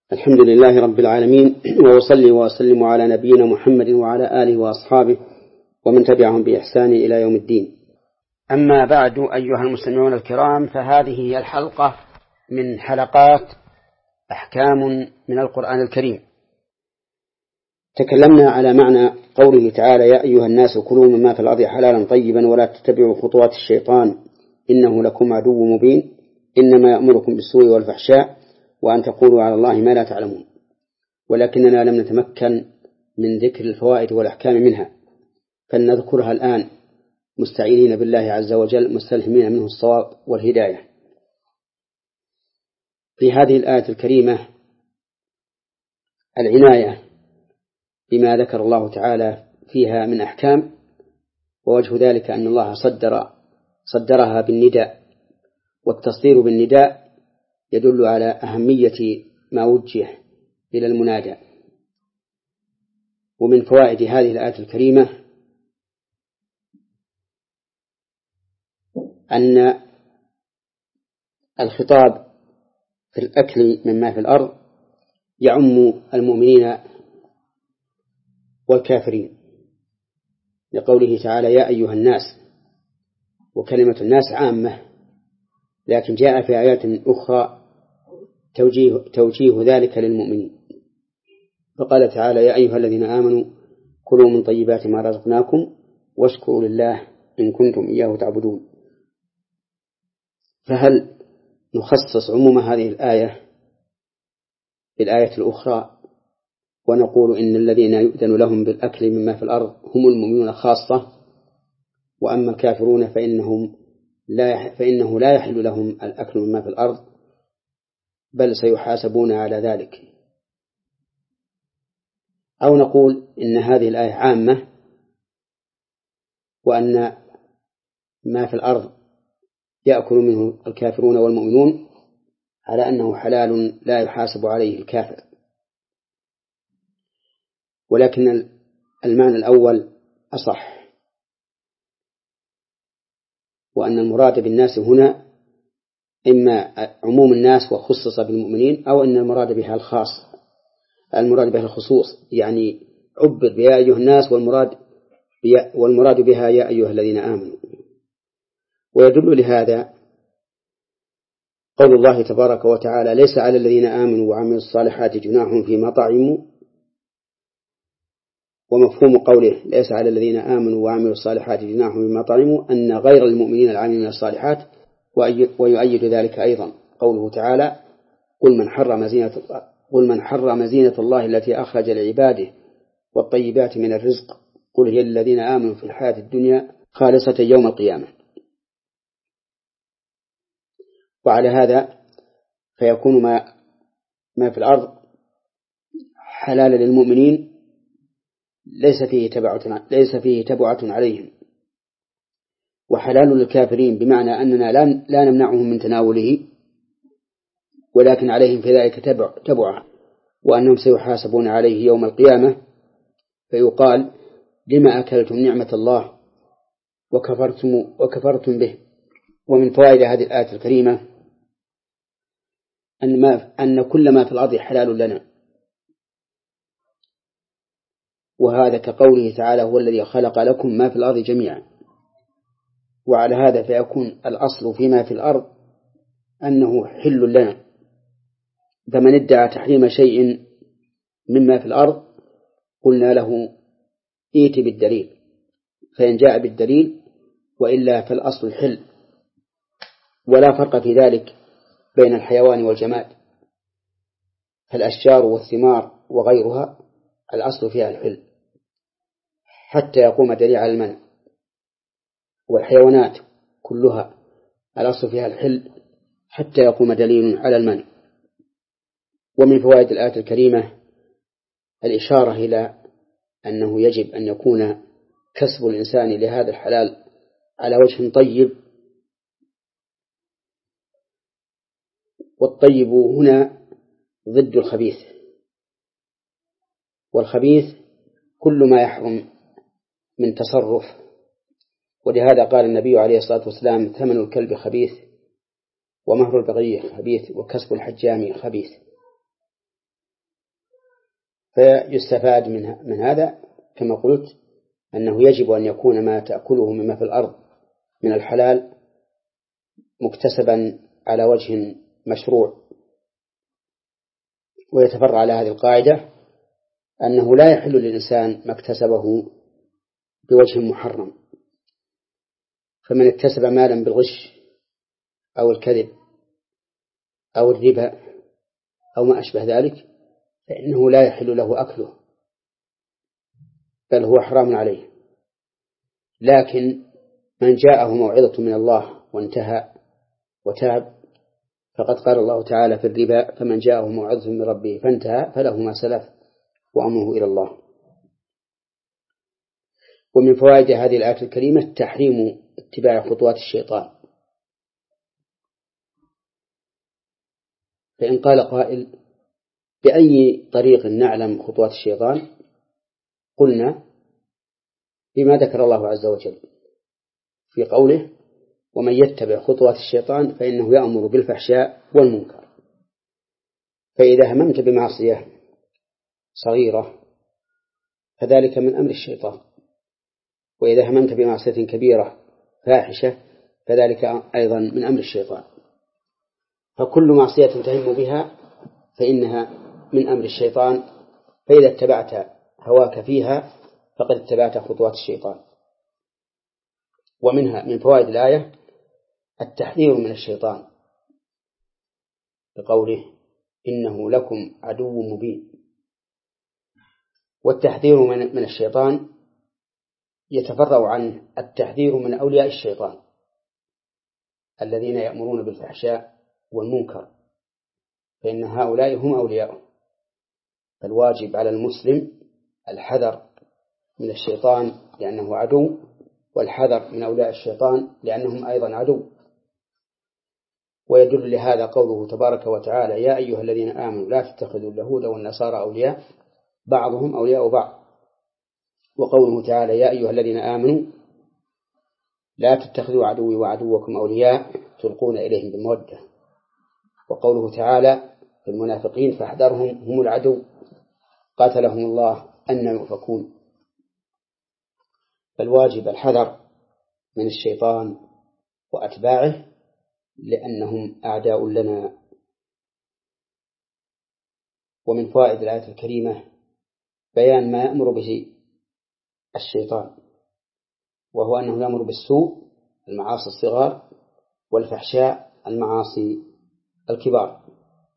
الحمد لله رب العالمين، وأصلي وأسلم على نبينا محمد وعلى آله وأصحابه ومن تبعهم بإحسان إلى يوم الدين. أما بعد، أيها المستمعون الكرام، فهذه هي الحلقة من حلقات أحكام من القرآن الكريم. تكلمنا على معنى قوله تعالى: يا أيها الناس كلوا مما في الأرض حلالا طيبا ولا تتبعوا خطوات الشيطان إنه لكم عدو مبين إنما يأمركم بالسوء والفحشاء وأن تقولوا على الله ما لا تعلمون. ولكننا لم نتمكن من ذكر الفوائد والأحكام منها، فلنذكرها الآن مستعينين بالله عز وجل مستلهمين منه الصواب والهداية. في هذه الآية الكريمة العناية بما ذكر الله تعالى فيها من أحكام، ووجه ذلك أن الله صدرها بالنداء، والتصدير بالنداء يدل على أهمية ما وجه إلى المنادى. ومن فوائد هذه الآية الكريمة أن الخطاب في الأكل مما في الأرض يعم المؤمنين والكافرين، لقوله تعالى: يا أيها الناس، وكلمة الناس عامة، لكن جاء في آيات أخرى توجيه ذلك للمؤمنين، فقال تعالى: يا أيها الذين آمنوا كلوا من طيبات ما رزقناكم واشكروا لله إن كنتم إياه تعبدون. فهل نخصص عموم هذه الآية بالآية الأخرى ونقول إن الذين يؤذن لهم بالأكل مما في الأرض هم المؤمنون خاصة، وأما الكافرون فإنه لا يحل لهم الأكل مما في الأرض، بل سيحاسبون على ذلك؟ أو نقول إن هذه الآية عامة، وأن ما في الأرض يأكل منه الكافرون والمؤمنون على أنه حلال لا يحاسب عليه الكافر. ولكن المعنى الأول أصح، وأن المراد بالناس هنا إما عموم الناس وخصص بالمؤمنين، أو أن المراد بها الخصوص، يعني عبر بيا أيها الناس والمراد بها يا أيها الذين آمنوا. ويدل لهذا قول الله تبارك وتعالى: ليس على الذين آمنوا وعملوا الصالحات جناح فيما طعموا. ومفهوم قوله ليس على الذين آمنوا وعملوا الصالحات جناح فيما طعموا أن غير المؤمنين العاملين الصالحات. ويؤيد ذلك أيضا قوله تعالى: قل من حرم زينة الله التي أخرج لعباده والطيبات من الرزق قل هي للذين آمنوا في الحياة الدنيا خالصة يوم القيامة. وعلى هذا فيكون ما في الأرض حلال للمؤمنين، ليس فيه تبعة عليهم، وحلال للكافرين، بمعنى أننا لا نمنعهم من تناوله، ولكن عليهم في ذلك تبعة، وأنهم سيحاسبون عليه يوم القيامة. فيقال: لما أكلتم نعمة الله وكفرتم به. ومن فوائد هذه الآية الكريمة أن كل ما في الأرض حلال لنا، وهذا كقوله تعالى: هو الذي خلق لكم ما في الأرض جميعا. وعلى هذا فيكون الأصل فيما في الأرض أنه حل لنا، فمن ادعى تحريم شيء مما في الأرض قلنا له: ائت بالدليل، فإن جاء بالدليل، وإلا فالأصل الحل. ولا فرق في ذلك بين الحيوان والجماد، فالأشجار والثمار وغيرها الأصل فيها الحل حتى يقوم دليل على المنع، والحيوانات كلها الأصل فيها الحل حتى يقوم دليل على المنع. ومن فوائد الآية الكريمة الإشارة إلى أنه يجب أن يكون كسب الإنسان لهذا الحلال على وجه طيب، والطيب هنا ضد الخبيث، والخبيث كل ما يحرم من تصرف. ولهذا قال النبي عليه الصلاة والسلام: ثمن الكلب خبيث، ومهر البغي خبيث، وكسب الحجام خبيث. فيستفاد من هذا كما قلت أنه يجب أن يكون ما تأكله مما في الأرض من الحلال مكتسبا على وجه مشروع. ويتفرع على هذه القاعدة أنه لا يحل للإنسان ما اكتسبه بوجه محرم، فمن اكتسب مالا بالغش أو الكذب أو الربا أو ما أشبه ذلك فإنه لا يحل له أكله، بل هو حرام عليه. لكن من جاءه موعظة من الله وانتهى وتاب فقد قال الله تعالى في الربا: فمن جاءه موعظة من ربه فانتهى فله ما سلف وأمره إلى الله. ومن فوائد هذه الآية الكريمة تحريم اتباع خطوات الشيطان. فإن قال قائل: بأي طريق نعلم خطوات الشيطان؟ قلنا: بما ذكر الله عز وجل في قوله: ومن يتبع خطوات الشيطان فإنه يأمر بالفحشاء والمنكر. فإذا هممت بمعصية صغيرة فذلك من أمر الشيطان، وإذا هممت بمعصية كبيرة فاحشة فذلك أيضا من أمر الشيطان. فكل معصية تهم بها فإنها من أمر الشيطان، فإذا اتبعت هواك فيها فقد اتبعت خطوات الشيطان. ومنها من فوائد الآية التحذير من الشيطان بقوله: إنه لكم عدو مبين. والتحذير من الشيطان يتفرع عن التحذير من أولياء الشيطان الذين يأمرون بالفحشاء والمنكر، فإن هؤلاء هم أولياؤه. فالواجب على المسلم الحذر من الشيطان لأنه عدو، والحذر من أولياء الشيطان لأنهم أيضا عدو. ويدل لهذا قوله تبارك وتعالى: يا أيها الذين آمنوا لا تتخذوا اليهود والنصارى أولياء بعضهم أولياء بعض. وقوله تعالى: يا أيها الذين آمنوا لا تتخذوا عدوي وعدوكم أولياء تلقون إليهم بالمودة. وقوله تعالى في المنافقين: فاحذرهم هم العدو قاتلهم الله أن يؤفكون. فالواجب الحذر من الشيطان وأتباعه لأنهم أعداء لنا. ومن فوائد الآية الكريمة بيان ما يأمر به الشيطان، وهو أنه يأمر بالسوء المعاصي الصغار والفحشاء المعاصي الكبار.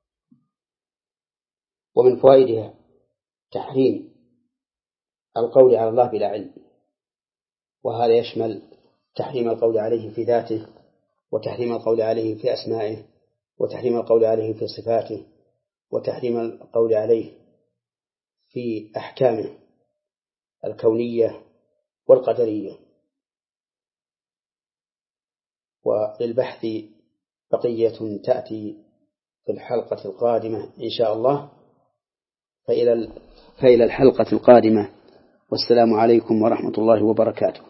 ومن فوائدها تحريم القول على الله بلا علم، وهذا يشمل تحريم القول عليه في ذاته، وتحريم القول عليه في أسمائه، وتحريم القول عليه في صفاته، وتحريم القول عليه في أحكامه الكونية والقدرية. وللبحث بقية تأتي في الحلقة القادمة إن شاء الله. فإلى الحلقة القادمة، والسلام عليكم ورحمة الله وبركاته.